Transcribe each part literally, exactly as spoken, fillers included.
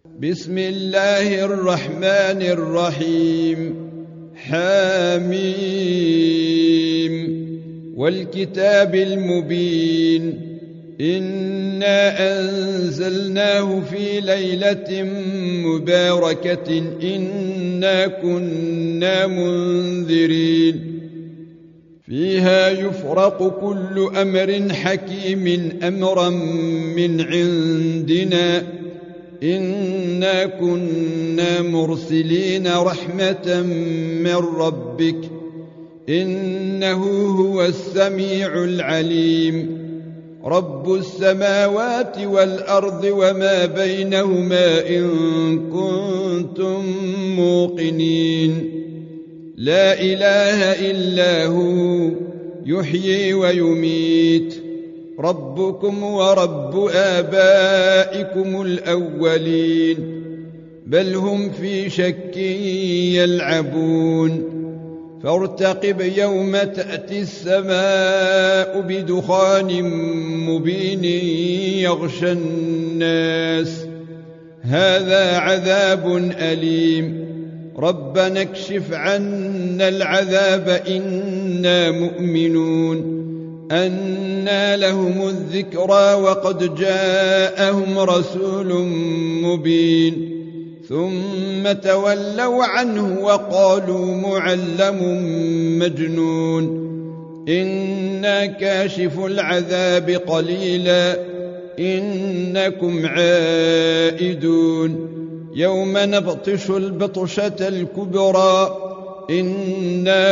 بسم الله الرحمن الرحيم. حميم والكتاب المبين. إنا أنزلناه في ليلة مباركة إنا كنا منذرين فيها يفرق كل أمر حكيم أمرا من عندنا إنا كنا مرسلين رحمة من ربك إنه هو السميع العليم. رب السماوات والأرض وما بينهما إن كنتم موقنين. لا إله إلا هو يحيي ويميت. ربكم ورب آبائكم الأولين بل هم في شك يلعبون. فارتقب يوم تأتي السماء بدخان مبين يغشى الناس هذا عذاب أليم. ربنا اكشف عنا العذاب إنا مؤمنون. أنى لهم الذكرى وقد جاءهم رسول مبين ثم تولوا عنه وقالوا معلم مجنون. إنا كاشف العذاب قليلا إنكم عائدون. يوم نبطش البطشة الكبرى إنا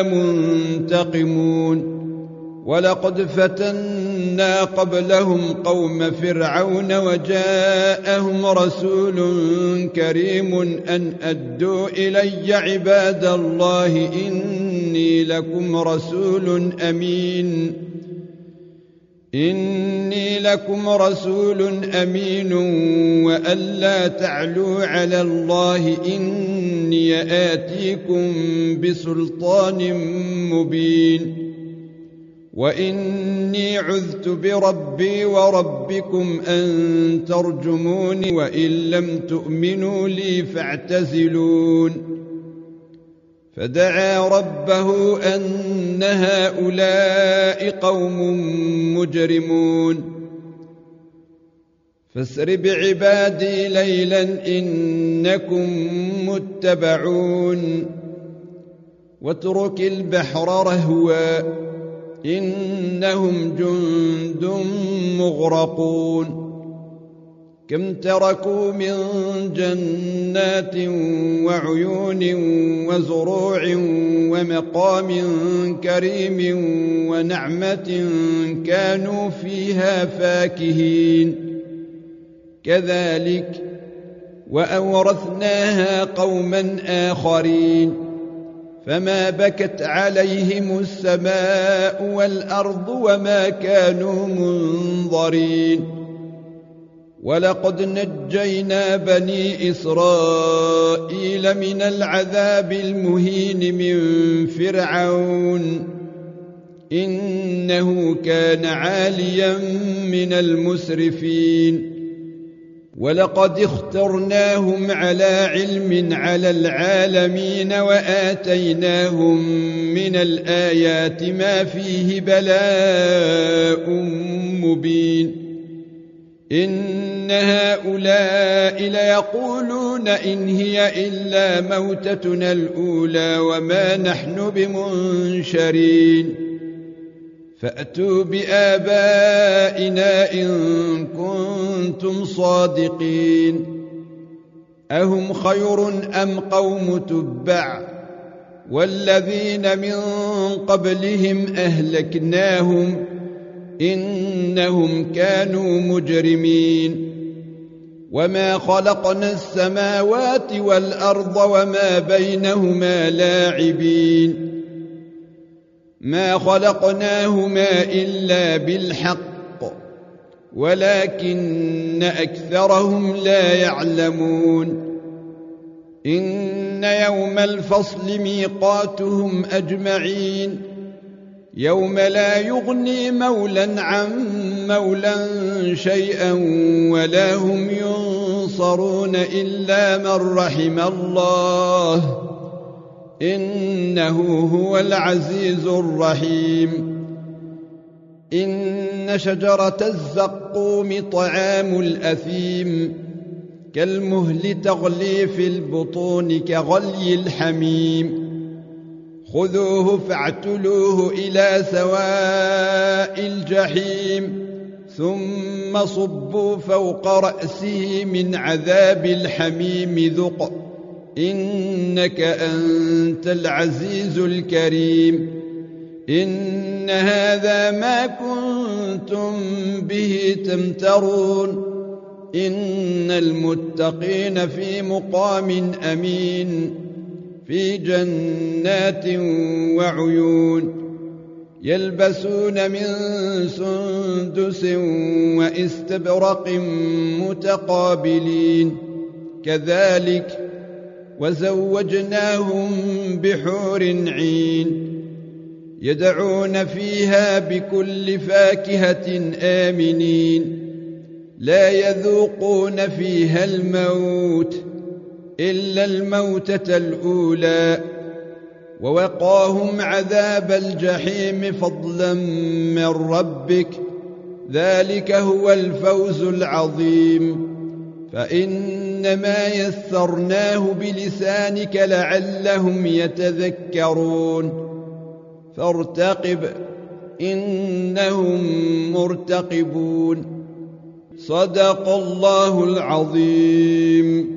منتقمون. ولقد فتنا قبلهم قوم فرعون وجاءهم رسول كريم أن أدوا إلي عباد الله إني لكم رسول أمين إني لكم رسول أمين وأن لا تعلوا على الله إني آتيكم بسلطان مبين. وإني عذت بربي وربكم أن ترجموني وإن لم تؤمنوا لي فاعتزلون. فدعا ربه أن هؤلاء قوم مجرمون. فاسر بعبادي ليلا إنكم متبعون. واترك البحر رهوا إنهم جند مغرقون. كم تركوا من جنات وعيون وزروع ومقام كريم ونعمة كانوا فيها فاكهين. كذلك وأورثناها قوما آخرين فما بكت عليهم السماء والأرض وما كانوا منظرين. ولقد نجينا بني إسرائيل من العذاب المهين من فرعون إنه كان عاليا من المسرفين. ولقد اخترناهم على علم على العالمين وآتيناهم من الآيات ما فيه بلاء مبين. إن هؤلاء ليقولون إن هي إلا موتتنا الأولى وما نحن بمنشرين. فأتوا بآبائنا إن كنتم صادقين. أهم خير أم قوم تبع والذين من قبلهم أهلكناهم إنهم كانوا مجرمين. وما خلقنا السماوات والأرض وما بينهما لاعبين. ما خلقناهما إلا بالحق ولكن أكثرهم لا يعلمون. إن يوم الفصل ميقاتهم أجمعين يوم لا يغني مولى عن مولى شيئا ولا هم ينصرون إلا من رحم الله إنه هو العزيز الرحيم إن شجرة الزقوم طعام الأثيم كالمهل تغلي في البطون كغلي الحميم خذوه فاعتلوه إلى سواء الجحيم ثم صبوا فوق رأسه من عذاب الحميم ذق إنك أنت العزيز الكريم إن هذا ما كنتم به تمترون إن المتقين في مقام أمين في جنات وعيون يلبسون من سندس واستبرق متقابلين كذلك وزوجناهم بحور عين يدعون فيها بكل فاكهة آمنين لا يذوقون فيها الموت إلا الموتة الأولى ووقاهم عذاب الجحيم فضلا من ربك ذلك هو الفوز العظيم فإنما يسرناه بلسانك لعلهم يتذكرون فارتقب إنهم مرتقبون صدق الله العظيم.